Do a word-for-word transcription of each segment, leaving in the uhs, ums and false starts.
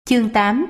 Chương tám.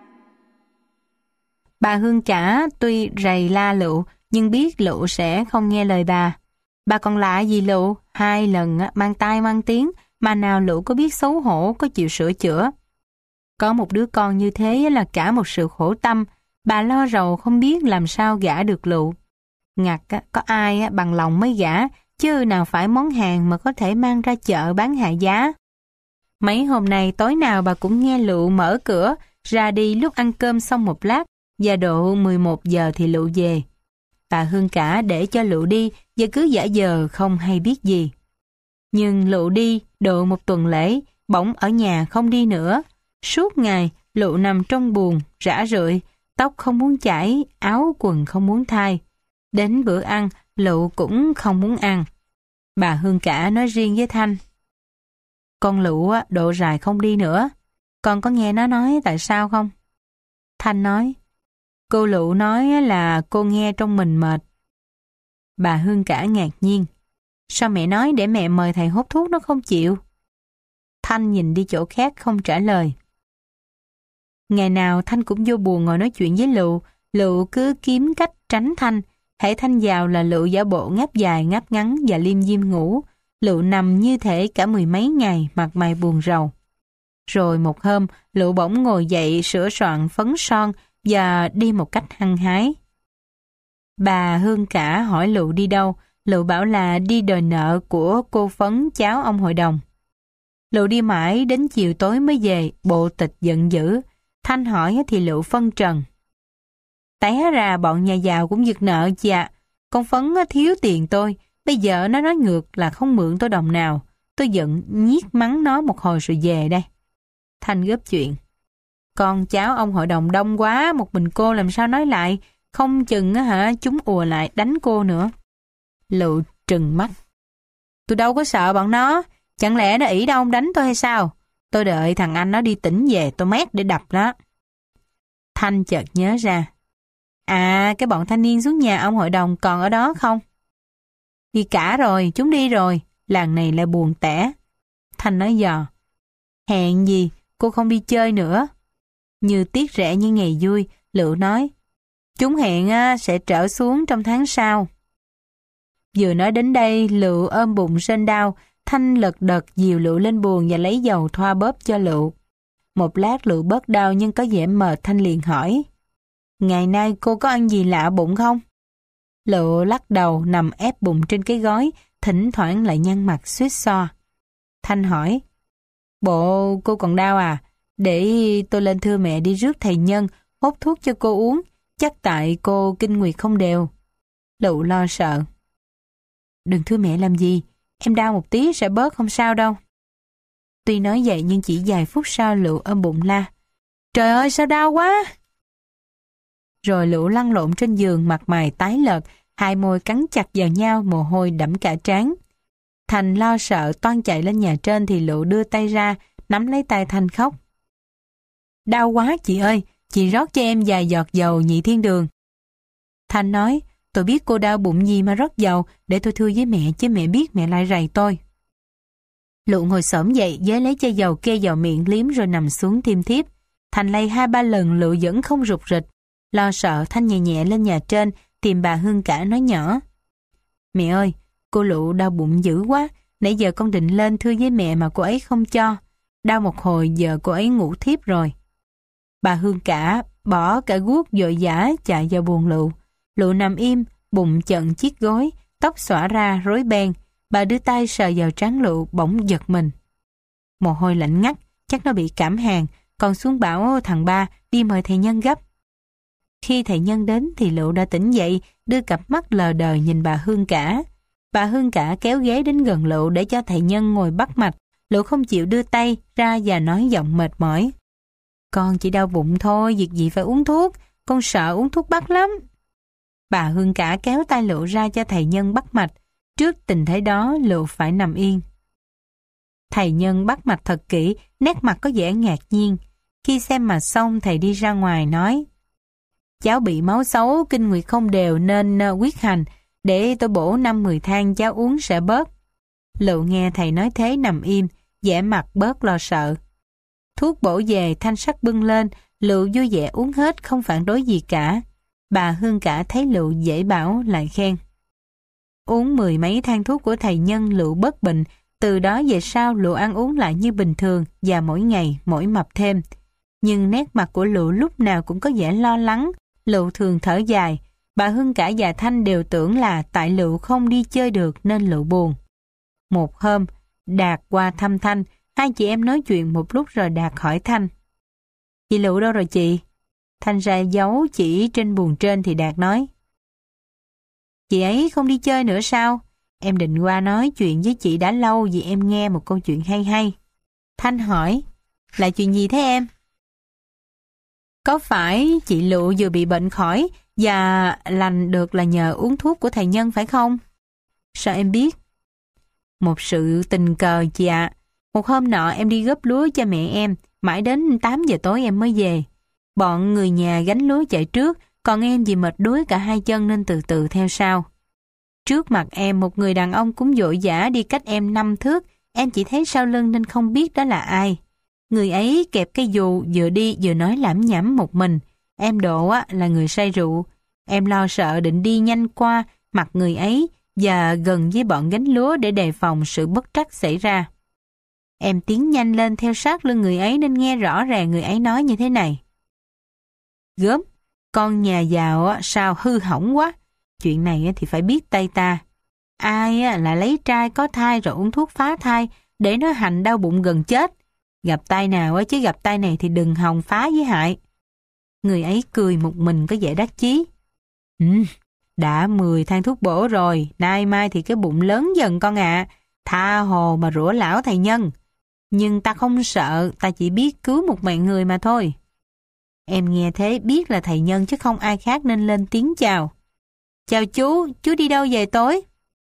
Bà Hương Cả tuy rầy la Lựu nhưng biết Lựu sẽ không nghe lời bà. Bà còn lạ gì Lựu, hai lần mang tai mang tiếng mà nào Lựu có biết xấu hổ, có chịu sửa chữa. Có một đứa con như thế là cả một sự khổ tâm, bà lo rầu không biết làm sao gả được Lựu. Ngặt có ai bằng lòng mới gả, chứ nào phải món hàng mà có thể mang ra chợ bán hạ giá. Mấy hôm nay tối nào bà cũng nghe Lựu mở cửa ra đi lúc ăn cơm xong một lát, và độ mười một giờ thì Lựu về. Bà Hương Cả để cho Lựu đi và cứ giả vờ không hay biết gì. Nhưng Lựu đi độ một tuần lễ, bỗng ở nhà không đi nữa. Suốt ngày Lựu nằm trong buồng, rã rượi, tóc không muốn chải, áo quần không muốn thay. Đến bữa ăn, Lựu cũng không muốn ăn. Bà Hương Cả nói riêng với Thanh: "Con Lựu độ dài không đi nữa. Con có nghe nó nói tại sao không?" Thanh nói: "Cô Lựu nói là cô nghe trong mình mệt." Bà Hương Cả ngạc nhiên: "Sao mẹ nói để mẹ mời thầy hút thuốc nó không chịu?" Thanh nhìn đi chỗ khác không trả lời. Ngày nào Thanh cũng vô buồng ngồi nói chuyện với Lựu. Lựu cứ kiếm cách tránh Thanh. Hễ Thanh vào là Lựu giả bộ ngáp dài ngáp ngắn và liêm diêm ngủ. Lựu nằm như thể cả mười mấy ngày, mặt mày buồn rầu. Rồi một hôm, Lựu bỗng ngồi dậy sửa soạn phấn son và đi một cách hăng hái. Bà Hương Cả hỏi Lựu đi đâu. Lựu bảo là đi đòi nợ của cô Phấn, cháu ông hội đồng. Lựu đi mãi đến chiều tối mới về, bộ tịch giận dữ. Thanh hỏi thì Lựu phân trần: "Té ra bọn nhà giàu cũng giật nợ chị ạ. Con Phấn thiếu tiền tôi, bây giờ nó nói ngược là không mượn tôi đồng nào. Tôi giận nhiếc mắng nó một hồi rồi về đây." Thanh góp chuyện: "Con cháu ông hội đồng đông quá, một mình cô làm sao nói lại, không chừng hả chúng ùa lại đánh cô nữa." Lựu trừng mắt: "Tôi đâu có sợ bọn nó, chẳng lẽ nó ỷ đâu đánh tôi hay sao? Tôi đợi thằng anh nó đi tỉnh về tôi mét để đập nó." Thanh chợt nhớ ra: "À, cái bọn thanh niên xuống nhà ông hội đồng còn ở đó không?" "Đi cả rồi, chúng đi rồi, làng này lại buồn tẻ." Thanh nói dò: "Hèn gì, cô không đi chơi nữa." Như tiếc rẻ như ngày vui, Lựu nói: "Chúng hẹn sẽ trở xuống trong tháng sau." Vừa nói đến đây, Lựu ôm bụng rên đau. Thanh lật đật dìu Lựu lên buồng và lấy dầu thoa bóp cho Lựu. Một lát Lựu bớt đau nhưng có vẻ mệt. Thanh liền hỏi: "Ngày nay cô có ăn gì lạ bụng không?" Lựu lắc đầu, nằm ép bụng trên cái gối, thỉnh thoảng lại nhăn mặt suýt xoa. Thanh hỏi: "Bộ cô còn đau à? Để tôi lên thưa mẹ đi rước thầy Nhân hốt thuốc cho cô uống, chắc tại cô kinh nguyệt không đều." Lựu lo sợ: "Đừng thưa mẹ làm gì, em đau một tí sẽ bớt, không sao đâu." Tuy nói vậy nhưng chỉ vài phút sau Lựu ôm bụng la: "Trời ơi sao đau quá!" Rồi Lựu lăn lộn trên giường, mặt mày tái lợt, hai môi cắn chặt vào nhau, mồ hôi đẫm cả trán. Thành lo sợ toan chạy lên nhà trên thì Lựu đưa tay ra nắm lấy tay Thanh khóc: "Đau quá chị ơi, chị rót cho em vài giọt dầu nhị thiên đường." Thanh nói: "Tôi biết cô đau bụng gì mà rót dầu, để tôi thưa với mẹ chứ mẹ biết mẹ lại rầy tôi." Lựu ngồi xổm dậy với lấy chai dầu kê vào miệng liếm rồi nằm xuống thiêm thiếp. Thành lay hai ba lần Lựu vẫn không rụt rịch. Lo sợ, Thanh nhẹ nhẹ lên nhà trên tìm bà Hương Cả nói nhỏ: "Mẹ ơi, cô Lựu đau bụng dữ quá, nãy giờ con định lên thưa với mẹ mà cô ấy không cho. Đau một hồi giờ cô ấy ngủ thiếp rồi." Bà Hương Cả bỏ cả guốc vội vã chạy vào buồng Lựu. Lựu nằm im, bụng chận chiếc gối, tóc xõa ra rối beng. Bà đưa tay sờ vào trán Lựu, bỗng giật mình. Mồ hôi lạnh ngắt, chắc nó bị cảm hàn, còn xuống bảo thằng ba đi mời thầy Nhân gấp. Khi thầy Nhân đến thì Lựu đã tỉnh dậy, đưa cặp mắt lờ đờ nhìn bà Hương Cả. Bà Hương Cả kéo ghế đến gần Lựu để cho thầy Nhân ngồi bắt mạch. Lựu không chịu đưa tay ra và nói giọng mệt mỏi: "Con chỉ đau bụng thôi, việc gì phải uống thuốc, con sợ uống thuốc bắc lắm." Bà Hương Cả kéo tay Lựu ra cho thầy Nhân bắt mạch. Trước tình thế đó, Lựu phải nằm yên. Thầy Nhân bắt mạch thật kỹ, nét mặt có vẻ ngạc nhiên. Khi xem mạch xong, thầy đi ra ngoài nói: "Cháu bị máu xấu, kinh nguyệt không đều nên huyết hành, để tôi bổ năm mười thang cháu uống sẽ bớt." Lựu nghe thầy nói thế nằm im, vẻ mặt bớt lo sợ. Thuốc bổ về Thanh sắc bưng lên, Lựu vui vẻ uống hết không phản đối gì cả. Bà Hương Cả thấy Lựu dễ bảo lại khen. Uống mười mấy thang thuốc của thầy Nhân Lựu bớt bệnh, từ đó về sau Lựu ăn uống lại như bình thường và mỗi ngày mỗi mập thêm. Nhưng nét mặt của Lựu lúc nào cũng có vẻ lo lắng, Lựu thường thở dài. Bà Hương Cả và Thanh đều tưởng là tại Lựu không đi chơi được nên Lựu buồn. Một hôm, Đạt qua thăm Thanh, hai chị em nói chuyện một lúc rồi Đạt hỏi Thanh. Chị Lựu đâu rồi chị? Thanh ra dấu chỉ trên buồng trên thì Đạt nói. Chị ấy không đi chơi nữa sao? Em định qua nói chuyện với chị đã lâu vì em nghe một câu chuyện hay hay. Thanh hỏi, là chuyện gì thế em? Có phải chị Lựu vừa bị bệnh khỏi và lành được là nhờ uống thuốc của thầy Nhân phải không? Sao em biết? Một sự tình cờ chị ạ. Một hôm nọ em đi gấp lúa cho mẹ em, mãi đến tám giờ tối em mới về. Bọn người nhà gánh lúa chạy trước, còn em vì mệt đuối cả hai chân nên từ từ theo sau. Trước mặt em một người đàn ông cũng vội vã đi cách em năm thước, em chỉ thấy sau lưng nên không biết đó là ai. Người ấy kẹp cây dù vừa đi vừa nói lẩm nhẩm một mình. Em độ á, là người say rượu. Em lo sợ định đi nhanh qua mặt người ấy và gần với bọn gánh lúa để đề phòng sự bất trắc xảy ra. Em tiến nhanh lên theo sát lưng người ấy nên nghe rõ ràng người ấy nói như thế này. Gớm, con nhà giàu á, sao hư hỏng quá. Chuyện này thì phải biết tay ta. Ai là lấy trai có thai rồi uống thuốc phá thai để nó hành đau bụng gần chết. Gặp tay nào chứ gặp tay này thì đừng hòng phá với hại. Người ấy cười một mình có vẻ đắc chí. Ừ, đã mười thang thuốc bổ rồi, nay mai thì cái bụng lớn dần con ạ. À. Tha hồ mà rủa lão thầy Nhân. Nhưng ta không sợ, ta chỉ biết cứu một mạng người mà thôi. Em nghe thế biết là thầy Nhân chứ không ai khác nên lên tiếng chào. Chào chú, chú đi đâu về tối?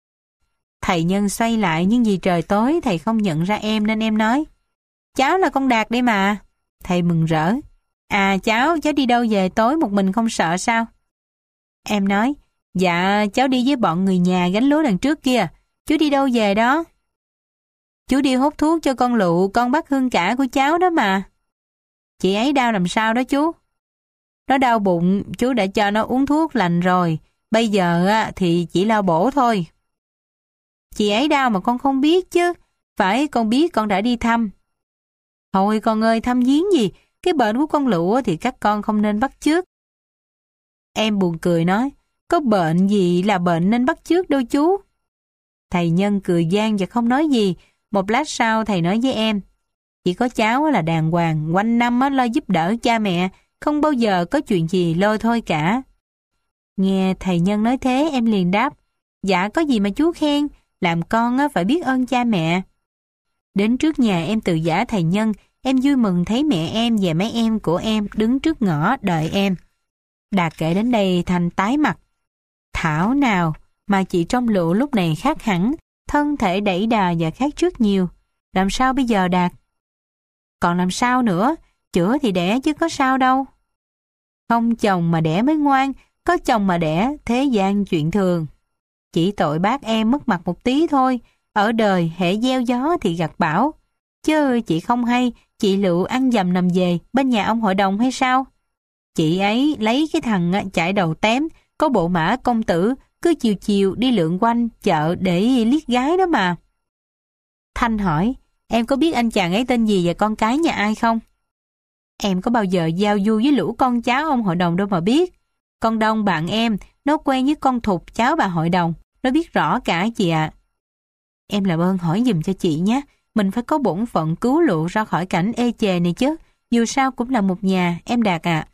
Thầy Nhân xoay lại nhưng vì trời tối thầy không nhận ra em nên em nói. Cháu là con Đạt đây mà. Thầy mừng rỡ. À cháu, cháu đi đâu về tối một mình không sợ sao? Em nói, dạ cháu đi với bọn người nhà gánh lúa đằng trước kia. Chú đi đâu về đó? Chú đi hút thuốc cho con Lựu, con bác Hương Cả của cháu đó mà. Chị ấy đau làm sao đó chú? Nó đau bụng, chú đã cho nó uống thuốc lành rồi. Bây giờ thì chỉ lo bổ thôi. Chị ấy đau mà con không biết chứ. Phải con biết con đã đi thăm. Thôi con ơi, thăm viếng gì? Cái bệnh của con Lựu thì các con không nên bắt chước. Em buồn cười nói, có bệnh gì là bệnh nên bắt chước đâu chú. Thầy Nhân cười gian và không nói gì. Một lát sau thầy nói với em, chỉ có cháu là đàng hoàng, quanh năm lo giúp đỡ cha mẹ, không bao giờ có chuyện gì lôi thôi cả. Nghe thầy Nhân nói thế em liền đáp, dạ có gì mà chú khen, làm con phải biết ơn cha mẹ. Đến trước nhà em từ giã thầy Nhân, em vui mừng thấy mẹ em và mấy em của em đứng trước ngõ đợi em. Đạt kể đến đây Thành tái mặt. Thảo nào mà chị trong Lựu lúc này khác hẳn, thân thể đẩy đà và khác trước nhiều. Làm sao bây giờ Đạt? Còn làm sao nữa, chữa thì đẻ chứ có sao đâu. Không chồng mà đẻ mới ngoan, có chồng mà đẻ thế gian chuyện thường. Chỉ tội bác em mất mặt một tí thôi, ở đời hễ gieo gió thì gặt bão. Chứ chị không hay, chị Lựu ăn dầm nằm về bên nhà ông hội đồng hay sao? Chị ấy lấy cái thằng chạy đầu tém, có bộ mã công tử, cứ chiều chiều đi lượn quanh chợ để liếc gái đó mà. Thanh hỏi, em có biết anh chàng ấy tên gì và con cái nhà ai không? Em có bao giờ giao du với lũ con cháu ông hội đồng đâu mà biết. Con Đông bạn em, nó quen với con Thục cháu bà hội đồng, nó biết rõ cả chị ạ. À. Em làm ơn hỏi giùm cho chị nhé, mình phải có bổn phận cứu Lựu ra khỏi cảnh ê chề này chứ, dù sao cũng là một nhà, em Đạt ạ. À.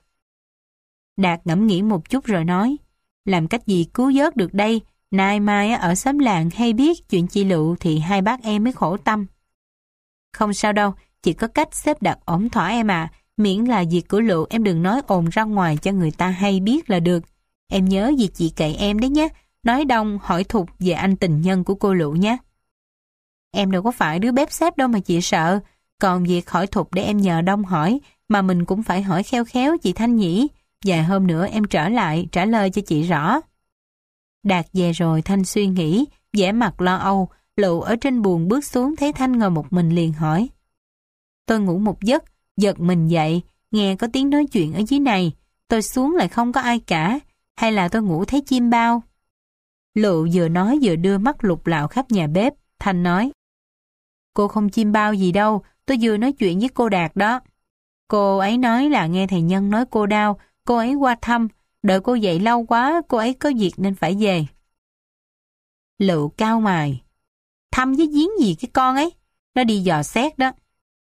Đạt ngẫm nghĩ một chút rồi nói, làm cách gì cứu vớt được đây, nay mai ở xóm làng hay biết chuyện chị Lựu thì hai bác em mới khổ tâm. Không sao đâu, chị có cách xếp đặt ổn thỏa em à, miễn là việc của Lựu em đừng nói ồn ra ngoài cho người ta hay biết là được. Em nhớ việc chị cậy em đấy nhé, nói Đông hỏi Thục về anh tình nhân của cô Lựu nhé. Em đâu có phải đứa bếp xếp đâu mà chị sợ, còn việc hỏi Thục để em nhờ Đông hỏi, mà mình cũng phải hỏi khéo khéo chị Thanh nhỉ, vài hôm nữa em trở lại trả lời cho chị rõ. Đạt về rồi Thanh suy nghĩ, vẻ mặt lo âu, Lựu ở trên buồng bước xuống thấy Thanh ngồi một mình liền hỏi. Tôi ngủ một giấc, Giật mình dậy, nghe có tiếng nói chuyện ở dưới này. Tôi xuống lại không có ai cả. Hay là tôi ngủ thấy chim bao? Lụ vừa nói vừa đưa mắt lục lạo khắp nhà bếp. Thanh nói, cô không chim bao gì đâu, tôi vừa nói chuyện với cô Đạt đó. Cô ấy nói là nghe thầy Nhân nói cô đau, cô ấy qua thăm, đợi cô dậy lâu quá, cô ấy có việc nên phải về. Lụ cau mày, thăm với giếng gì cái con ấy, nó đi dò xét đó.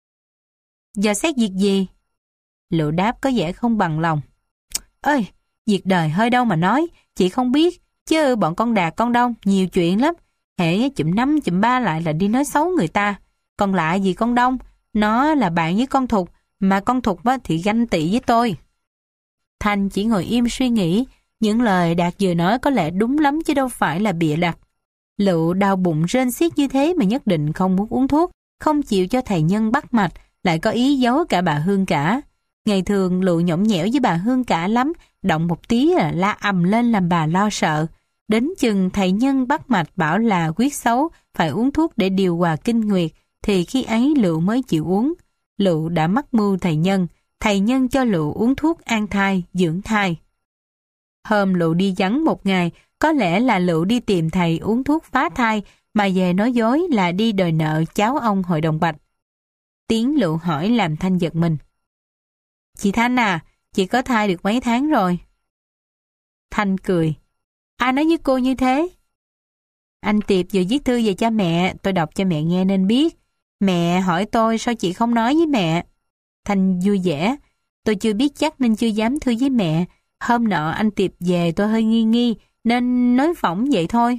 Dò xét việc gì? Lụ đáp có vẻ không bằng lòng. Ơi, việc đời hơi đâu mà nói, chị không biết, chứ bọn con Đạt con Đông nhiều chuyện lắm. Hễ chụm năm chụm ba lại là đi nói xấu người ta. Còn lại gì con Đông, nó là bạn với con Thục, mà con Thục thì ganh tị với tôi. Thanh chỉ ngồi im suy nghĩ, những lời Đạt vừa nói có lẽ đúng lắm chứ đâu phải là bịa đặt. Lụ đau bụng rên xiết như thế mà nhất định không muốn uống thuốc, không chịu cho thầy Nhân bắt mạch, lại có ý giấu cả bà Hương cả. Ngày thường Lụ nhõng nhẽo với bà Hương cả lắm, động một tí là la ầm lên làm bà lo sợ. Đến chừng thầy Nhân bắt mạch bảo là quyết xấu, phải uống thuốc để điều hòa kinh nguyệt, thì khi ấy Lụ mới chịu uống. Lụ đã mắc mưu thầy Nhân, thầy Nhân cho Lụ uống thuốc an thai, dưỡng thai. Hôm Lụ đi vắng một ngày, có lẽ là Lụ đi tìm thầy uống thuốc phá thai, mà về nói dối là đi đòi nợ cháu ông hội đồng Bạch. Tiếng Lụ hỏi làm Thanh giật mình. Chị Thanh à, chị có thai được mấy tháng rồi? Thanh cười. Ai nói với cô như thế? Anh Tiệp vừa viết thư về cho mẹ, tôi đọc cho mẹ nghe nên biết. Mẹ hỏi tôi sao chị không nói với mẹ. Thanh vui vẻ. Tôi chưa biết chắc nên chưa dám thư với mẹ. Hôm nọ anh Tiệp về tôi hơi nghi nghi, nên nói phỏng vậy thôi.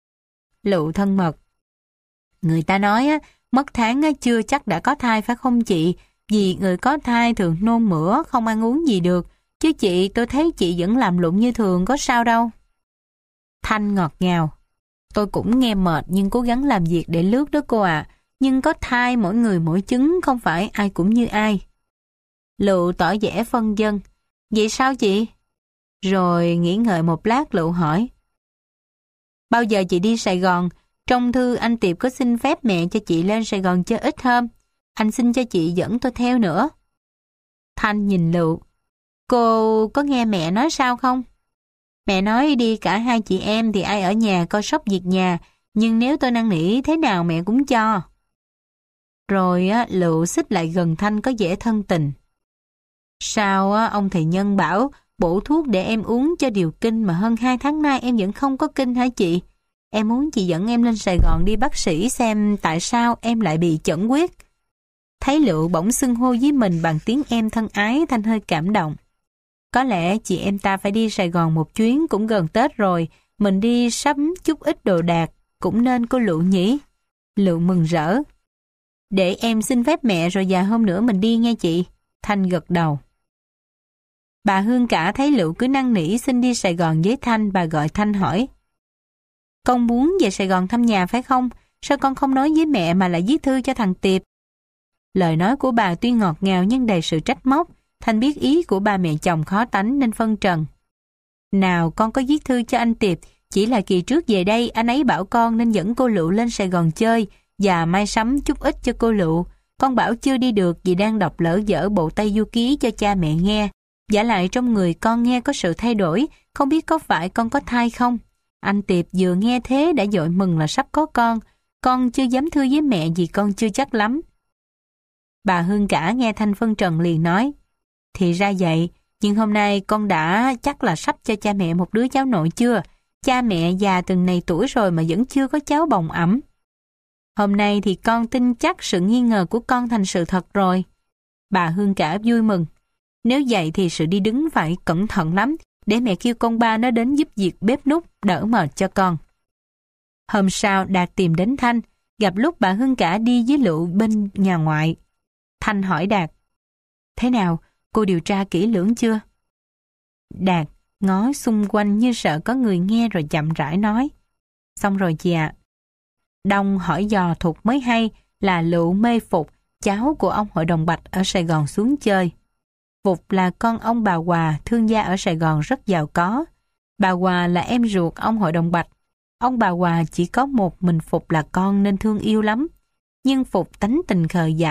Lụ thân mật. Người ta nói á, mất tháng á, chưa chắc đã có thai phải không chị? Vì người có thai thường nôn mửa, không ăn uống gì được. Chứ chị, tôi thấy chị vẫn làm lụng như thường, có sao đâu. Thanh ngọt ngào. Tôi cũng nghe mệt nhưng cố gắng làm việc để lướt đó cô ạ. À. Nhưng có thai mỗi người mỗi chứng, không phải ai cũng như ai. Lụ tỏ vẻ phân vân. Vậy sao chị? Rồi nghĩ ngợi một lát Lụ hỏi. Bao giờ chị đi Sài Gòn? Trong thư anh Tiệp có xin phép mẹ cho chị lên Sài Gòn chơi ít hôm. Anh xin cho chị dẫn tôi theo nữa. Thanh nhìn Lụ. Cô có nghe mẹ nói sao không? Mẹ nói đi cả hai chị em thì ai ở nhà coi sóc việc nhà, nhưng nếu tôi năn nỉ thế nào mẹ cũng cho. Rồi á, Lụ xích lại gần Thanh có vẻ thân tình. Sao á, ông thầy Nhân bảo bổ thuốc để em uống cho điều kinh mà hơn hai tháng nay em vẫn không có kinh hả chị? Em muốn chị dẫn em lên Sài Gòn đi bác sĩ xem tại sao em lại bị chẩn huyết. Thấy Lụ bỗng xưng hô với mình bằng tiếng em thân ái, Thanh hơi cảm động. Có lẽ chị em ta phải đi Sài Gòn một chuyến, cũng gần Tết rồi, mình đi sắm chút ít đồ đạc, cũng nên cô Lụ nhỉ? Lụ mừng rỡ. Để em xin phép mẹ rồi vài hôm nữa mình đi nghe chị. Thanh gật đầu. Bà Hương cả thấy Lụ cứ năn nỉ xin đi Sài Gòn với Thanh, bà gọi Thanh hỏi. Con muốn về Sài Gòn thăm nhà phải không? Sao con không nói với mẹ mà lại viết thư cho thằng Tiệp? Lời nói của bà tuy ngọt ngào nhưng đầy sự trách móc. Thanh biết ý của bà mẹ chồng khó tánh nên phân trần. Nào con có viết thư cho anh Tiệp, chỉ là kỳ trước về đây anh ấy bảo con nên dẫn cô Lụ lên Sài Gòn chơi và mai sắm chút ít cho cô Lụ. Con bảo chưa đi được vì đang đọc lỡ dở bộ Tây Du Ký cho cha mẹ nghe. Vả lại trong người con nghe có sự thay đổi, không biết có phải con có thai không? Anh Tiệp vừa nghe thế đã vội mừng là sắp có con. Con chưa dám thư với mẹ vì con chưa chắc lắm. Bà Hương cả nghe Thanh phân trần liền nói. Thì ra vậy, nhưng hôm nay con đã chắc là sắp cho cha mẹ một đứa cháu nội chưa? Cha mẹ già từng này tuổi rồi mà vẫn chưa có cháu bồng ẵm. Hôm nay thì con tin chắc sự nghi ngờ của con thành sự thật rồi. Bà Hương cả vui mừng. Nếu vậy thì sự đi đứng phải cẩn thận lắm, để mẹ kêu con ba nó đến giúp việc bếp núc, đỡ mệt cho con. Hôm sau Đạt tìm đến Thanh, gặp lúc bà Hương cả đi với Lụ bên nhà ngoại. Thanh hỏi Đạt. Thế nào, cô điều tra kỹ lưỡng chưa? Đạt ngó xung quanh như sợ có người nghe rồi chậm rãi nói. Xong rồi chị ạ. Đông hỏi dò Thục mới hay là Lụ mê Phục, cháu của ông hội đồng Bạch ở Sài Gòn xuống chơi. Phục là con ông bà Hòa, thương gia ở Sài Gòn rất giàu có. Bà Hòa là em ruột ông hội đồng Bạch. Ông bà Hòa chỉ có một mình Phục là con nên thương yêu lắm. Nhưng Phục tánh tình khờ dại,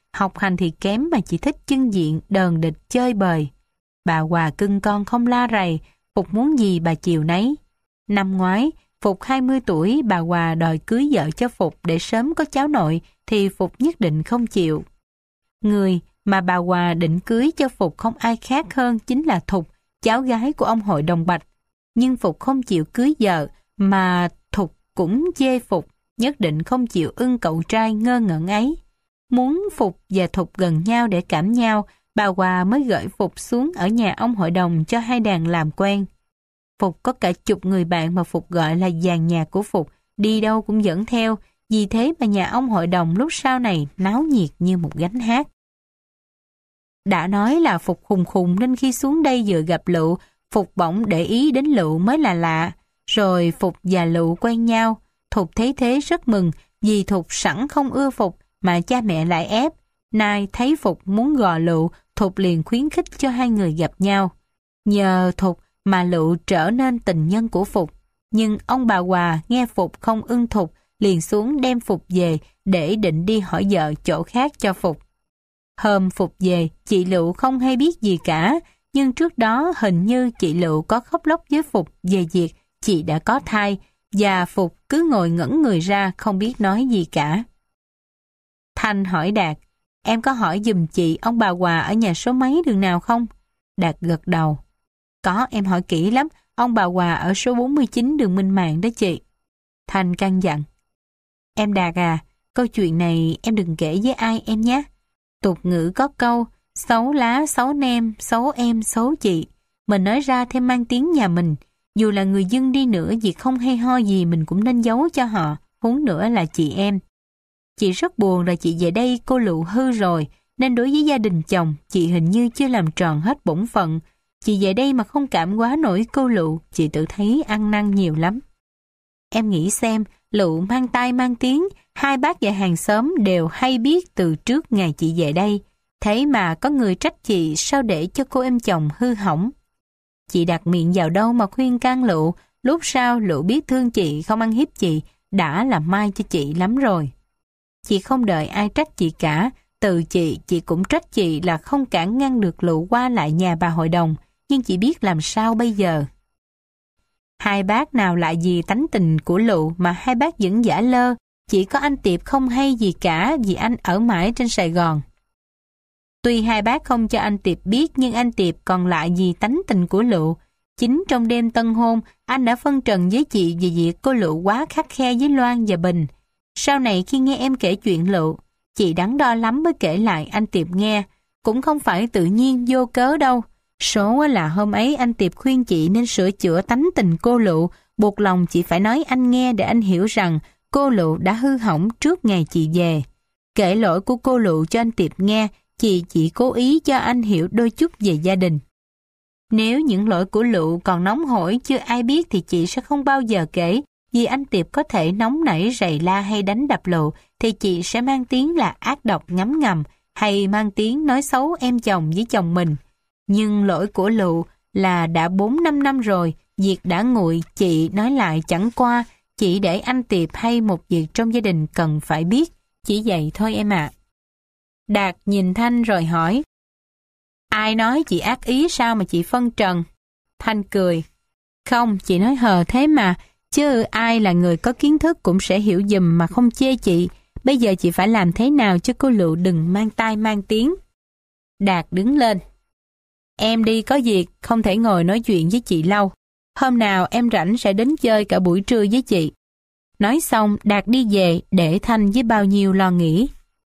học hành thì kém mà chỉ thích chưng diện, đờn địch, chơi bời. Bà Hòa cưng con không la rầy, Phục muốn gì bà chiều nấy. Năm ngoái, Phục hai mươi tuổi, bà Hòa đòi cưới vợ cho Phục để sớm có cháu nội, thì Phục nhất định không chịu. Người mà bà Hòa định cưới cho Phục không ai khác hơn chính là Thục, cháu gái của ông hội đồng Bạch. Nhưng Phục không chịu cưới vợ, mà Thục cũng chê Phục, nhất định không chịu ưng cậu trai ngơ ngẩn ấy. Muốn Phục và Thục gần nhau để cảm nhau, bà Hòa mới gửi Phục xuống ở nhà ông hội đồng cho hai đàn làm quen. Phục có cả chục người bạn mà Phục gọi là dàn nhạc của Phục, đi đâu cũng dẫn theo, vì thế mà nhà ông hội đồng lúc sau này náo nhiệt như một gánh hát. Đã nói là Phục khùng khùng nên khi xuống đây vừa gặp Lựu, Phục bỗng để ý đến Lựu mới là lạ. Rồi Phục và Lựu quen nhau, Thục thấy thế rất mừng, vì Thục sẵn không ưa Phục mà cha mẹ lại ép. Nay thấy Phục muốn gò Lựu, Thục liền khuyến khích cho hai người gặp nhau. Nhờ Thục mà Lựu trở nên tình nhân của Phục. Nhưng ông bà Hòa nghe Phục không ưng Thục, liền xuống đem Phục về để định đi hỏi vợ chỗ khác cho Phục. Hôm Phục về, chị Lựu không hay biết gì cả, nhưng trước đó hình như chị Lựu có khóc lóc với Phục về việc chị đã có thai, và Phục cứ ngồi ngẩn người ra không biết nói gì cả. Thanh hỏi Đạt, em có hỏi giùm chị ông bà Hòa ở nhà số mấy đường nào không? Đạt gật đầu. Có, em hỏi kỹ lắm, ông bà Hòa ở số bốn mươi chín đường Minh Mạng đó chị. Thanh căn dặn. Em Đạt à, câu chuyện này em đừng kể với ai em nhé. Tục ngữ có câu, xấu lá, xấu nem, xấu em, xấu chị. Mình nói ra thêm mang tiếng nhà mình. Dù là người dân đi nữa, việc không hay ho gì mình cũng nên giấu cho họ, huống nữa là chị em. Chị rất buồn là chị về đây cô Lựu hư rồi, nên đối với gia đình chồng, chị hình như chưa làm tròn hết bổn phận. Chị về đây mà không cảm quá nổi cô Lựu, chị tự thấy ăn năn nhiều lắm. Em nghĩ xem, Lựu mang tai mang tiếng, hai bác và hàng xóm đều hay biết từ trước ngày chị về đây. Thế mà có người trách chị sao để cho cô em chồng hư hỏng. Chị đặt miệng vào đâu mà khuyên can Lựu, lúc sau Lựu biết thương chị, không ăn hiếp chị, đã là may cho chị lắm rồi. Chị không đợi ai trách chị cả, từ chị, chị cũng trách chị là không cản ngăn được Lựu qua lại nhà bà hội đồng, nhưng chị biết làm sao bây giờ. Hai bác nào lại vì tánh tình của Lựu mà hai bác vẫn giả lơ, chỉ có anh Tiệp không hay gì cả vì anh ở mãi trên Sài Gòn. Tuy hai bác không cho anh Tiệp biết nhưng anh Tiệp còn lại vì tánh tình của Lựu. Chính trong đêm tân hôn, anh đã phân trần với chị về việc cô Lựu quá khắt khe với Loan và Bình. Sau này khi nghe em kể chuyện Lựu, chị đắn đo lắm mới kể lại anh Tiệp nghe. Cũng không phải tự nhiên vô cớ đâu. Số là hôm ấy anh Tiệp khuyên chị nên sửa chữa tánh tình cô Lựu, buộc lòng chị phải nói anh nghe để anh hiểu rằng cô Lựu đã hư hỏng trước ngày chị về. Kể lỗi của cô Lựu cho anh Tiệp nghe, chị chỉ cố ý cho anh hiểu đôi chút về gia đình. Nếu những lỗi của Lựu còn nóng hổi chưa ai biết thì chị sẽ không bao giờ kể, vì anh Tiệp có thể nóng nảy rầy la hay đánh đập Lựu thì chị sẽ mang tiếng là ác độc ngấm ngầm hay mang tiếng nói xấu em chồng với chồng mình. Nhưng lỗi của Lựu là đã bốn năm năm rồi, việc đã nguội, chị nói lại chẳng qua, chỉ để anh Tiệp hay một việc trong gia đình cần phải biết, chỉ vậy thôi em ạ. À. Đạt nhìn Thanh rồi hỏi, ai nói chị ác ý sao mà chị phân trần? Thanh cười, không, chị nói hờ thế mà, chứ ai là người có kiến thức cũng sẽ hiểu giùm mà không chê chị. Bây giờ chị phải làm thế nào cho cô Lựu đừng mang tai mang tiếng. Đạt đứng lên. Em đi có việc, không thể ngồi nói chuyện với chị lâu. Hôm nào em rảnh sẽ đến chơi cả buổi trưa với chị. Nói xong, Đạt đi về để Thanh với bao nhiêu lo nghĩ.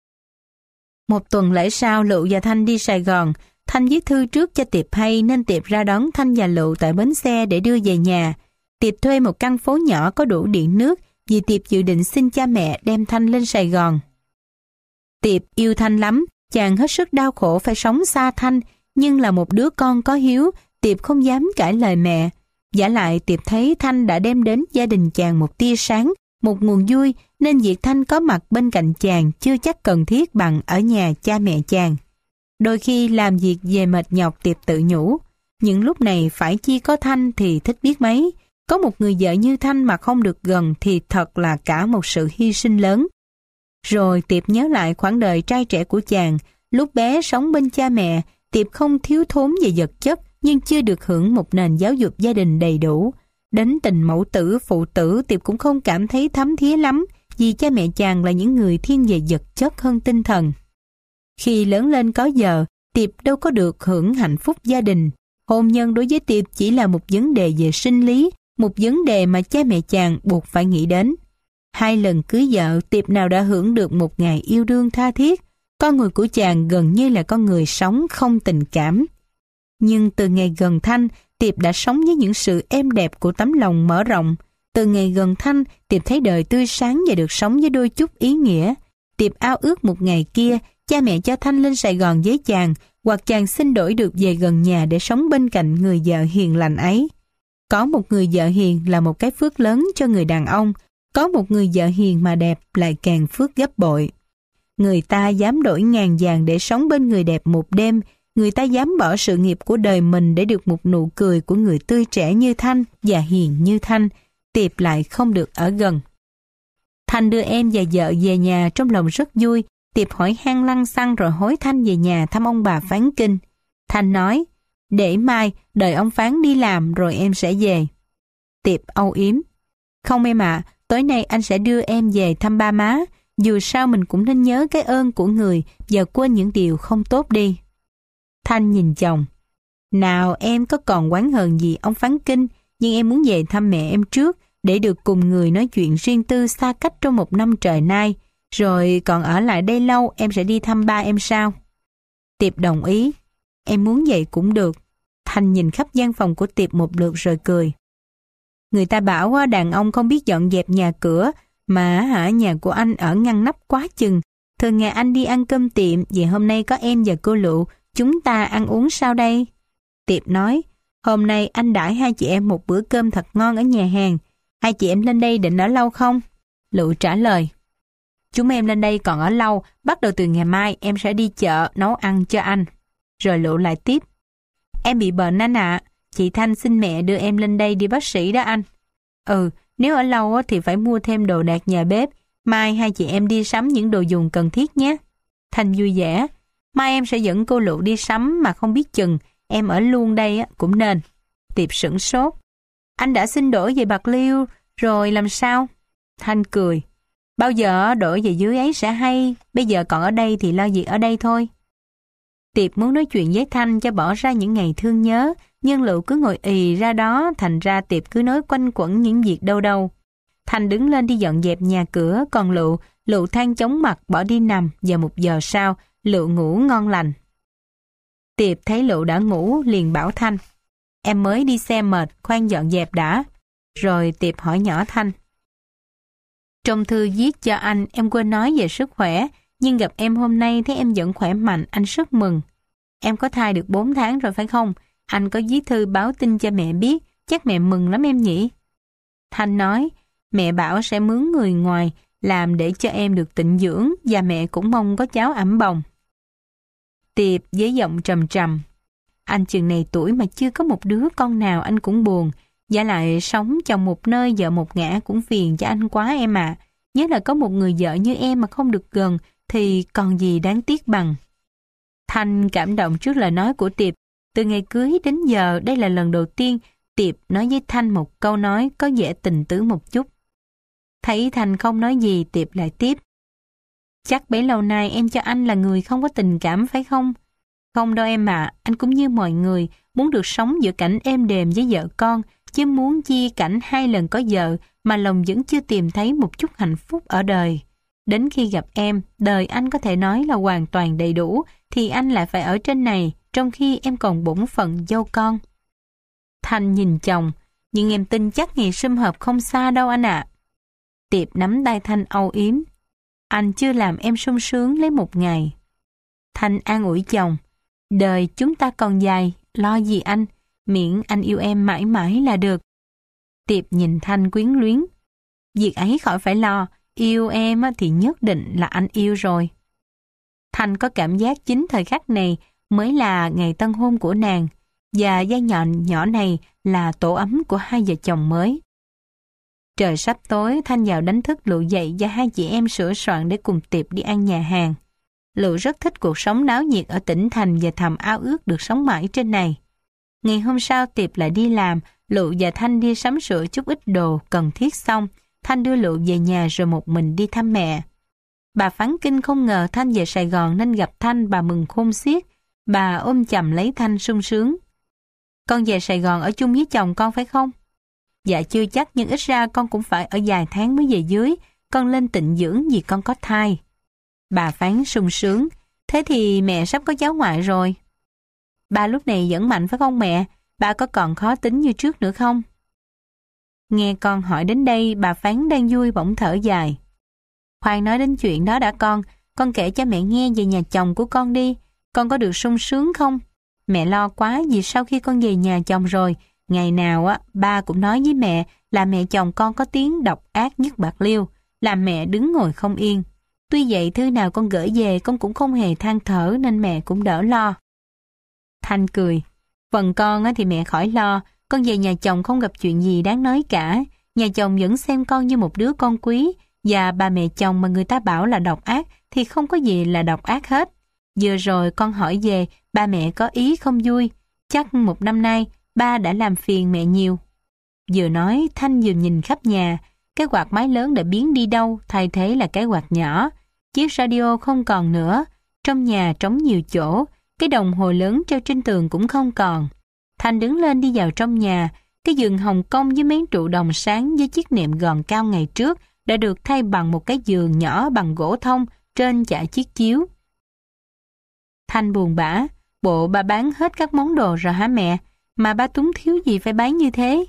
Một tuần lễ sau, Lựu và Thanh đi Sài Gòn. Thanh viết thư trước cho Tiệp hay nên Tiệp ra đón Thanh và Lựu tại bến xe để đưa về nhà. Tiệp thuê một căn phố nhỏ có đủ điện nước vì Tiệp dự định xin cha mẹ đem Thanh lên Sài Gòn. Tiệp yêu Thanh lắm, chàng hết sức đau khổ phải sống xa Thanh, nhưng là một đứa con có hiếu, Tiệp không dám cãi lời mẹ. Vả lại Tiệp thấy Thanh đã đem đến gia đình chàng một tia sáng, một nguồn vui, nên việc Thanh có mặt bên cạnh chàng chưa chắc cần thiết bằng ở nhà cha mẹ chàng. Đôi khi làm việc về mệt nhọc, Tiệp tự nhủ, những lúc này phải chi có Thanh thì thích biết mấy. Có một người vợ như Thanh mà không được gần thì thật là cả một sự hy sinh lớn. Rồi Tiệp nhớ lại khoảng đời trai trẻ của chàng. Lúc bé sống bên cha mẹ, Tiệp không thiếu thốn về vật chất nhưng chưa được hưởng một nền giáo dục gia đình đầy đủ. Đến tình mẫu tử, phụ tử Tiệp cũng không cảm thấy thấm thía lắm vì cha mẹ chàng là những người thiên về vật chất hơn tinh thần. Khi lớn lên có vợ, Tiệp đâu có được hưởng hạnh phúc gia đình. Hôn nhân đối với Tiệp chỉ là một vấn đề về sinh lý, một vấn đề mà cha mẹ chàng buộc phải nghĩ đến. Hai lần cưới vợ, Tiệp nào đã hưởng được một ngày yêu đương tha thiết. Con người của chàng gần như là con người sống không tình cảm. Nhưng từ ngày gần Thanh, Tiệp đã sống với những sự êm đẹp của tấm lòng mở rộng. Từ ngày gần Thanh, Tiệp thấy đời tươi sáng và được sống với đôi chút ý nghĩa. Tiệp ao ước một ngày kia, cha mẹ cho Thanh lên Sài Gòn với chàng, hoặc chàng xin đổi được về gần nhà để sống bên cạnh người vợ hiền lành ấy. Có một người vợ hiền là một cái phước lớn cho người đàn ông. Có một người vợ hiền mà đẹp lại càng phước gấp bội. Người ta dám đổi ngàn vàng để sống bên người đẹp một đêm. Người ta dám bỏ sự nghiệp của đời mình để được một nụ cười của người tươi trẻ như Thanh và hiền như Thanh. Tiệp lại không được ở gần. Thanh đưa em và vợ về nhà trong lòng rất vui. Tiệp hỏi han lăng xăng rồi hối Thanh về nhà thăm ông bà Phán Kinh. Thanh nói, để mai đợi ông Phán đi làm rồi em sẽ về. Tiệp âu yếm, không em ạ, à, tối nay anh sẽ đưa em về thăm ba má. Dù sao mình cũng nên nhớ cái ơn của người và quên những điều không tốt đi. Thanh nhìn chồng, nào em có còn oán hờn gì ông Phán Kinh, nhưng em muốn về thăm mẹ em trước để được cùng người nói chuyện riêng tư xa cách trong một năm trời nay. Rồi còn ở lại đây lâu em sẽ đi thăm ba em sao? Tiệp đồng ý. Em muốn vậy cũng được. Thanh nhìn khắp gian phòng của Tiệp một lượt rồi cười. Người ta bảo đàn ông không biết dọn dẹp nhà cửa, mà hả nhà của anh ở ngăn nắp quá chừng. Thường ngày anh đi ăn cơm tiệm, vậy hôm nay có em và cô Lụ, chúng ta ăn uống sao đây? Tiệp nói, hôm nay anh đãi hai chị em một bữa cơm thật ngon ở nhà hàng. Hai chị em lên đây định ở lâu không? Lụ trả lời, chúng em lên đây còn ở lâu, bắt đầu từ ngày mai em sẽ đi chợ nấu ăn cho anh. Rồi Lụ lại tiếp, em bị bệnh anh ạ, à. Chị Thanh xin mẹ đưa em lên đây đi bác sĩ đó anh. Ừ, nếu ở lâu thì phải mua thêm đồ đạc nhà bếp. Mai hai chị em đi sắm những đồ dùng cần thiết nhé. Thanh vui vẻ, mai em sẽ dẫn cô Lụ đi sắm mà không biết chừng em ở luôn đây cũng nên. Tiệp sửng sốt, anh đã xin đổi về Bạc Liêu rồi làm sao? Thanh cười, bao giờ đổi về dưới ấy sẽ hay, bây giờ còn ở đây thì lo việc ở đây thôi. Tiệp muốn nói chuyện với Thanh cho bỏ ra những ngày thương nhớ, nhưng Lụ cứ ngồi ì ra đó, thành ra Tiệp cứ nói quanh quẩn những việc đâu đâu. Thanh đứng lên đi dọn dẹp nhà cửa, còn Lụ, Lụ than chóng mặt bỏ đi nằm, và một giờ sau, Lụ ngủ ngon lành. Tiệp thấy Lụ đã ngủ, liền bảo Thanh, em mới đi xe mệt, khoan dọn dẹp đã. Rồi Tiệp hỏi nhỏ Thanh, trong thư viết cho anh em quên nói về sức khỏe, nhưng gặp em hôm nay thấy em vẫn khỏe mạnh, anh rất mừng. Em có thai được bốn tháng rồi phải không? Anh có viết thư báo tin cho mẹ biết, chắc mẹ mừng lắm em nhỉ? Thanh nói, mẹ bảo sẽ mướn người ngoài làm để cho em được tịnh dưỡng, và mẹ cũng mong có cháu ẵm bồng. Tiệp với giọng trầm trầm, anh chừng này tuổi mà chưa có một đứa con nào anh cũng buồn, và lại sống chồng một nơi vợ một ngã cũng phiền cho anh quá em ạ. À. Nhớ là có một người vợ như em mà không được gần thì còn gì đáng tiếc bằng. Thanh cảm động trước lời nói của Tiệp. Từ ngày cưới đến giờ đây là lần đầu tiên Tiệp nói với Thanh một câu nói có vẻ tình tứ một chút. Thấy Thanh không nói gì, Tiệp lại tiếp. Chắc bấy lâu nay em cho anh là người không có tình cảm phải không? Không đâu em ạ, à, anh cũng như mọi người muốn được sống giữa cảnh êm đềm với vợ con, chứ muốn chia cảnh hai lần có vợ mà lòng vẫn chưa tìm thấy một chút hạnh phúc ở đời. Đến khi gặp em, đời anh có thể nói là hoàn toàn đầy đủ, thì anh lại phải ở trên này, trong khi em còn bổn phận dâu con. Thanh nhìn chồng, nhưng em tin chắc ngày sum họp không xa đâu anh ạ. À. Tiệp nắm tay Thanh âu yếm. Anh chưa làm em sung sướng lấy một ngày. Thanh an ủi chồng, đời chúng ta còn dài, lo gì anh, miễn anh yêu em mãi mãi là được. Tiệp nhìn Thanh quyến luyến. Việc ấy khỏi phải lo, yêu em thì nhất định là anh yêu rồi. Thanh có cảm giác chính thời khắc này mới là ngày tân hôn của nàng, và gia nhọn nhỏ này là tổ ấm của hai vợ chồng mới. Trời sắp tối, Thanh vào đánh thức Lụ dậy và hai chị em sửa soạn để cùng Tiệp đi ăn nhà hàng. Lụ rất thích cuộc sống náo nhiệt ở tỉnh thành và thầm ao ước được sống mãi trên này. Ngày hôm sau Tiệp lại đi làm, Lụ và Thanh đi sắm sửa chút ít đồ cần thiết xong. Thanh đưa Lụ về nhà rồi một mình đi thăm mẹ. Bà Phán Kinh không ngờ Thanh về Sài Gòn nên gặp Thanh, bà mừng khôn xiết. Bà ôm chầm lấy Thanh sung sướng. Con về Sài Gòn ở chung với chồng con phải không? Dạ chưa chắc, nhưng ít ra con cũng phải ở vài tháng mới về dưới. Con lên tịnh dưỡng vì con có thai. Bà Phán sung sướng. Thế thì mẹ sắp có cháu ngoại rồi. Ba lúc này vẫn mạnh phải không mẹ? Ba có còn khó tính như trước nữa không? Nghe con hỏi đến đây, bà Phán đang vui bỗng thở dài. Khoan nói đến chuyện đó đã con. Con kể cho mẹ nghe về nhà chồng của con đi. Con có được sung sướng không? Mẹ lo quá vì sau khi con về nhà chồng rồi, ngày nào á ba cũng nói với mẹ là mẹ chồng con có tiếng độc ác nhất Bạc Liêu, làm mẹ đứng ngồi không yên. Tuy vậy thư nào con gửi về con cũng không hề than thở nên mẹ cũng đỡ lo. Thanh cười. Phần con á thì mẹ khỏi lo, con về nhà chồng không gặp chuyện gì đáng nói cả. Nhà chồng vẫn xem con như một đứa con quý, và bà mẹ chồng mà người ta bảo là độc ác thì không có gì là độc ác hết. Vừa rồi con hỏi về, ba mẹ có ý không vui. Chắc một năm nay ba đã làm phiền mẹ nhiều. Vừa nói Thanh vừa nhìn khắp nhà. Cái quạt máy lớn đã biến đi đâu, thay thế là cái quạt nhỏ. Chiếc radio không còn nữa. Trong nhà trống nhiều chỗ. Cái đồng hồ lớn treo trên tường cũng không còn. Thanh đứng lên đi vào trong nhà. Cái giường hồng kông với mấy trụ đồng sáng với chiếc nệm gòn cao ngày trước đã được thay bằng một cái giường nhỏ bằng gỗ thông trên chải chiếc chiếu. Thanh buồn bã. Bộ ba bán hết các món đồ rồi hả mẹ? Mà ba túng thiếu gì phải bán như thế?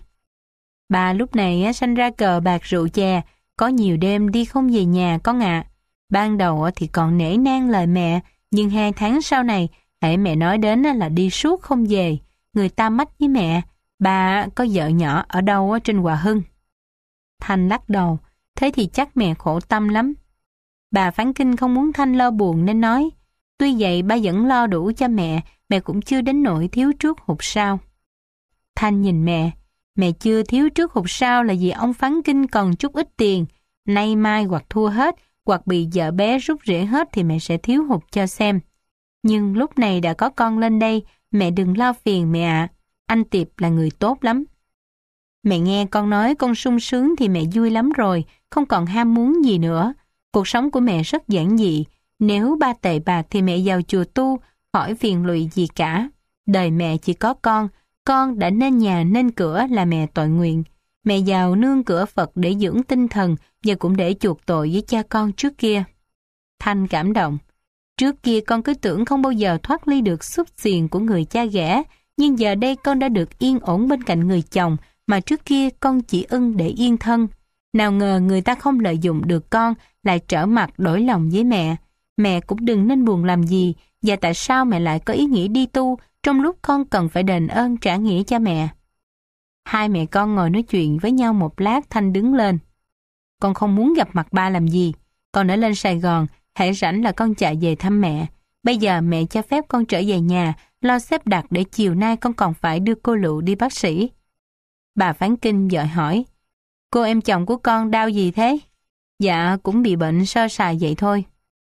Ba lúc này sanh ra cờ bạc rượu chè, có nhiều đêm đi không về nhà con ạ. À. Ban đầu thì còn nể nang lời mẹ, nhưng hai tháng sau này, hễ mẹ nói đến là đi suốt không về. Người ta mách với mẹ, ba có vợ nhỏ ở đâu trên Hòa Hưng. Thanh lắc đầu, thế thì chắc mẹ khổ tâm lắm. Bà Phán Kinh không muốn Thanh lo buồn nên nói, tuy vậy ba vẫn lo đủ cho mẹ, mẹ cũng chưa đến nỗi thiếu trước hụt sau. Thanh nhìn mẹ, mẹ chưa thiếu trước hụt sau là vì ông Phán Kinh còn chút ít tiền, nay mai hoặc thua hết, hoặc bị vợ bé rút rễ hết thì mẹ sẽ thiếu hụt cho xem. Nhưng lúc này đã có con lên đây, mẹ đừng lo phiền mẹ ạ, anh Tiệp là người tốt lắm. Mẹ nghe con nói con sung sướng thì mẹ vui lắm rồi, không còn ham muốn gì nữa. Cuộc sống của mẹ rất giản dị, nếu ba tệ bạc thì mẹ vào chùa tu, khỏi phiền lụy gì cả. Đời mẹ chỉ có con, con đã nên nhà nên cửa là mẹ tội nguyện. Mẹ vào nương cửa Phật để dưỡng tinh thần và cũng để chuộc tội với cha con trước kia. Thanh cảm động. Trước kia con cứ tưởng không bao giờ thoát ly được xúc xiềng của người cha ghẻ, nhưng giờ đây con đã được yên ổn bên cạnh người chồng mà trước kia con chỉ ưng để yên thân. Nào ngờ người ta không lợi dụng được con, lại trở mặt đổi lòng với mẹ. Mẹ cũng đừng nên buồn làm gì, và tại sao mẹ lại có ý nghĩ đi tu trong lúc con cần phải đền ơn trả nghĩa cho mẹ. Hai mẹ con ngồi nói chuyện với nhau một lát. Thanh đứng lên. Con không muốn gặp mặt ba làm gì. Con đã lên Sài Gòn, hễ rảnh là con chạy về thăm mẹ. Bây giờ mẹ cho phép con trở về nhà, lo xếp đặt để chiều nay con còn phải đưa cô Lụ đi bác sĩ. Bà Phán Kinh vợ hỏi, cô em chồng của con đau gì thế? Dạ cũng bị bệnh sơ sài vậy thôi.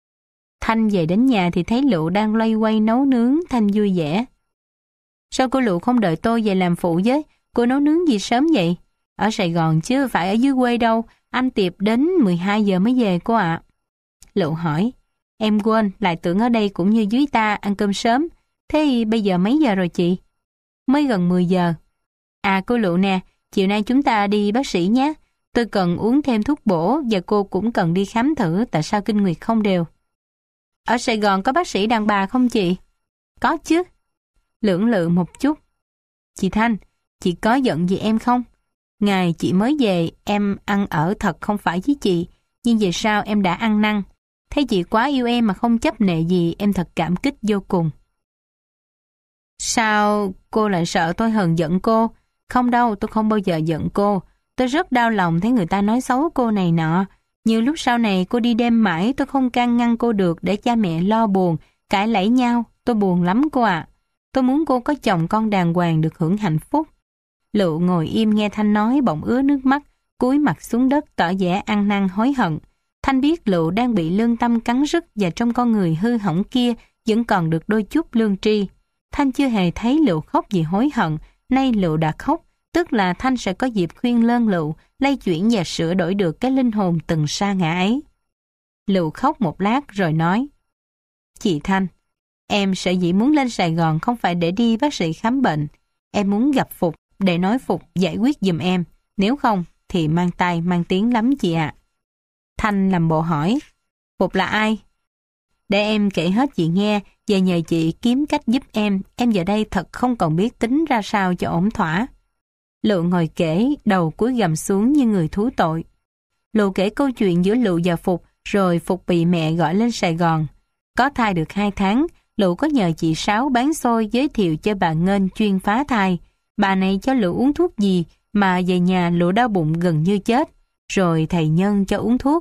Thanh về đến nhà thì thấy Lụ đang loay hoay nấu nướng. Thanh vui vẻ. Sao cô Lụ không đợi tôi về làm phụ với? Cô nấu nướng gì sớm vậy? Ở Sài Gòn chứ phải ở dưới quê đâu. Anh Tiệp đến mười hai giờ mới về cô ạ. À. Lụ hỏi, em quên, lại tưởng ở đây cũng như dưới ta ăn cơm sớm. Thế bây giờ mấy giờ rồi chị? Mới gần mười giờ. À cô Lụ nè, chiều nay chúng ta đi bác sĩ nhé. Tôi cần uống thêm thuốc bổ và cô cũng cần đi khám thử tại sao kinh nguyệt không đều. Ở Sài Gòn có bác sĩ đàn bà không chị? Có chứ. Lưỡng lự một chút. Chị Thanh, chị có giận gì em không? Ngày chị mới về em ăn ở thật không phải với chị, nhưng về sau em đã ăn năn. Thấy chị quá yêu em mà không chấp nệ gì, em thật cảm kích vô cùng. Sao cô lại sợ tôi hờn giận cô? Không đâu, tôi không bao giờ giận cô. Tôi rất đau lòng thấy người ta nói xấu cô này nọ. Nhiều lúc sau này cô đi đêm mãi tôi không can ngăn cô được để cha mẹ lo buồn, cãi lẫy nhau. Tôi buồn lắm cô ạ. À. Tôi muốn cô có chồng con đàng hoàng được hưởng hạnh phúc. Lụ ngồi im nghe Thanh nói bỗng ứa nước mắt. cúi mặt xuống đất tỏ vẻ ăn năn hối hận. Thanh biết Lựu đang bị lương tâm cắn rứt và trong con người hư hỏng kia vẫn còn được đôi chút lương tri. Thanh chưa hề thấy Lựu khóc vì hối hận, nay Lựu đã khóc, tức là Thanh sẽ có dịp khuyên lơn Lựu lay chuyển và sửa đổi được cái linh hồn từng sa ngã ấy. Lựu khóc một lát rồi nói: Chị Thanh, em sở dĩ muốn lên Sài Gòn không phải để đi bác sĩ khám bệnh. Em muốn gặp Phục để nói Phục giải quyết giùm em. Nếu không thì mang tay mang tiếng lắm chị ạ. Thanh làm bộ hỏi: Phục là ai? Để em kể hết chị nghe và nhờ chị kiếm cách giúp em. Em giờ đây thật không còn biết tính ra sao cho ổn thỏa. Lựu ngồi kể, đầu cúi gằm xuống như người thú tội. Lựu kể câu chuyện giữa Lựu và Phục, rồi Phục bị mẹ gọi lên Sài Gòn. Có thai được hai tháng, Lựu có nhờ chị Sáu bán xôi giới thiệu cho bà Nghênh chuyên phá thai. Bà này cho Lựu uống thuốc gì mà về nhà Lựu đau bụng gần như chết, rồi thầy Nhân cho uống thuốc.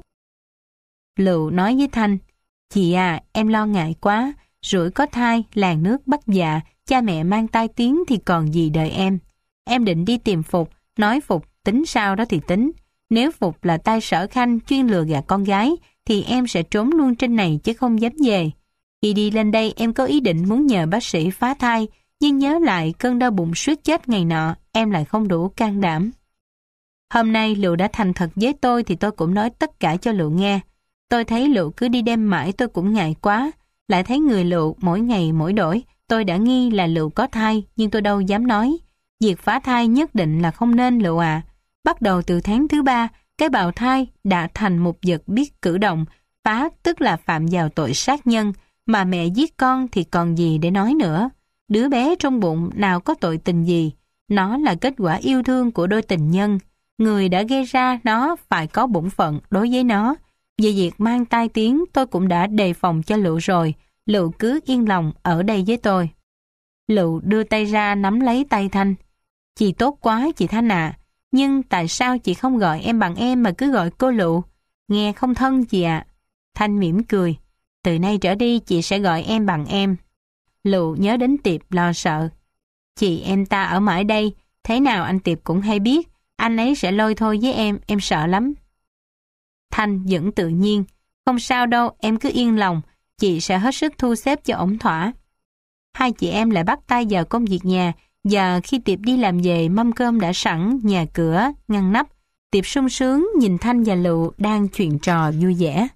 Lựu nói với Thanh: Chị à, em lo ngại quá, rủi có thai, làng nước bắt dạ, cha mẹ mang tai tiếng thì còn gì đời em. Em định đi tìm Phục, nói Phục tính sao đó thì tính. Nếu Phục là tay Sở Khanh chuyên lừa gạt con gái, thì em sẽ trốn luôn trên này chứ không dám về. Khi đi lên đây em có ý định muốn nhờ bác sĩ phá thai, nhưng nhớ lại cơn đau bụng suýt chết ngày nọ, em lại không đủ can đảm. Hôm nay Lựu đã thành thật với tôi thì tôi cũng nói tất cả cho Lựu nghe. Tôi thấy Lựu cứ đi đêm mãi tôi cũng ngại quá, lại thấy người Lựu mỗi ngày mỗi đổi. Tôi đã nghi là Lựu có thai, nhưng tôi đâu dám nói. Việc phá thai nhất định là không nên Lựu à. Bắt đầu từ tháng thứ ba, cái bào thai đã thành một vật biết cử động, phá tức là phạm vào tội sát nhân, mà mẹ giết con thì còn gì để nói nữa. Đứa bé trong bụng nào có tội tình gì, nó là kết quả yêu thương của đôi tình nhân. Người đã gây ra nó phải có bổn phận đối với nó. Về việc mang tai tiếng tôi cũng đã đề phòng cho Lựu rồi, Lựu cứ yên lòng ở đây với tôi. Lựu đưa tay ra nắm lấy tay Thanh. Chị tốt quá chị Thanh à, nhưng tại sao chị không gọi em bằng em mà cứ gọi cô Lựu? Nghe không thân chị ạ. À. Thanh mỉm cười. Từ nay trở đi chị sẽ gọi em bằng em. Lựu nhớ đến Tiệp lo sợ. Chị em ta ở mãi đây, thế nào anh Tiệp cũng hay biết, anh ấy sẽ lôi thôi với em, em sợ lắm. Thanh vẫn tự nhiên. Không sao đâu, em cứ yên lòng, chị sẽ hết sức thu xếp cho ổn thỏa. Hai chị em lại bắt tay vào công việc nhà, và khi Tiệp đi làm về mâm cơm đã sẵn, nhà cửa, ngăn nắp. Tiệp sung sướng nhìn Thanh và Lựu đang chuyện trò vui vẻ.